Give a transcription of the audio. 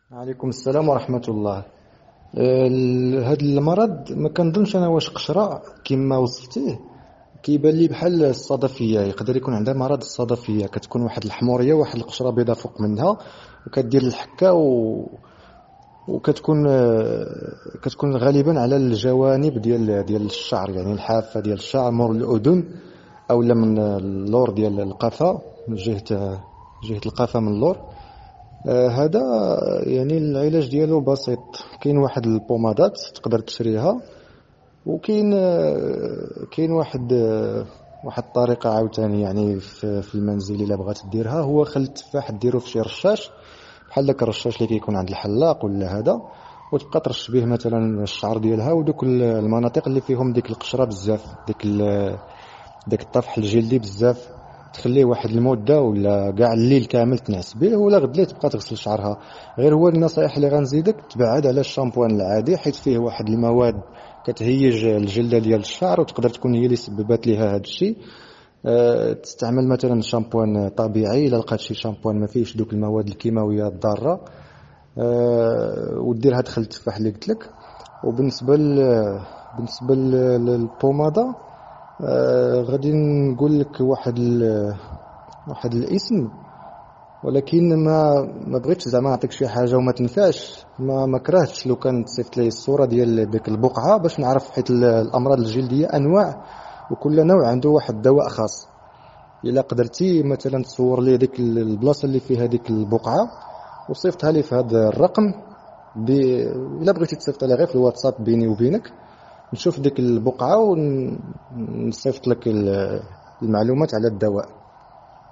عليكم السلام ورحمة الله. هاد المرض ما كنظنش انا واش قشرة كما وصفتيه. كيبان لي بحال الصدفية، يقدر يكون عندها مرض الصدفية، كتكون واحد الحمورية واحد القشرة بيضاء فوق منها وكدير الحكة وكتكون كتكون غالبا على الجوانب ديال الشعر، يعني الحافة ديال الشعر مور الأذن او لا من اللور ديال القفا، من جهة القفا من اللور. هذا يعني العلاج ديالو بسيط. كاين واحد البومادات تقدر تشريها، وكاين كاين واحد الطريقه عاوتاني يعني في المنزل الا بغات ديرها، هو خل التفاح ديرو في شي رشاش بحال داك الرشاش اللي كيكون عند الحلاق ولا هذا، وتبقى ترش به مثلا الشعر ديالها ودوك المناطق اللي فيهم ديك القشره بزاف، داك الطفح الجلدي بزاف، تخليه واحد المده ولا كاع الليل كامل تنعس به، ولا غد ليه تبقى تغسل شعرها. غير هو النصائح اللي غنزيدك تبعد على الشامبوان العادي، حيت فيه واحد المواد كتهيج الجلده ديال الشعر وتقدر تكون هي اللي سببت ليها هذا الشيء. تستعمل مثلا شامبوان طبيعي الا لقات شي شامبوان ما فيهش دوك المواد الكيماويه الضاره، وديرها دخل التفاح اللي قلت لك. وبالنسبه للبوماده، غادي نقول لك واحد الاسم، ولكن ما بغيتش زعما نعطيك شي حاجه وما تنفعش. ما كرهتش لو كان تصيفط لي الصوره ديال ديك البقعه باش نعرف، حيت الامراض الجلديه انواع وكل نوع عنده واحد الدواء خاص. الا قدرتي مثلا تصور لي ديك البلاصه اللي فيها ديك البقعه وصيفطها لي في هذا الرقم، الا بغيتي تصيفط لي غير في الواتساب بيني وبينك، نشوف ديك البقعه ونصيفط لك المعلومات على الدواء.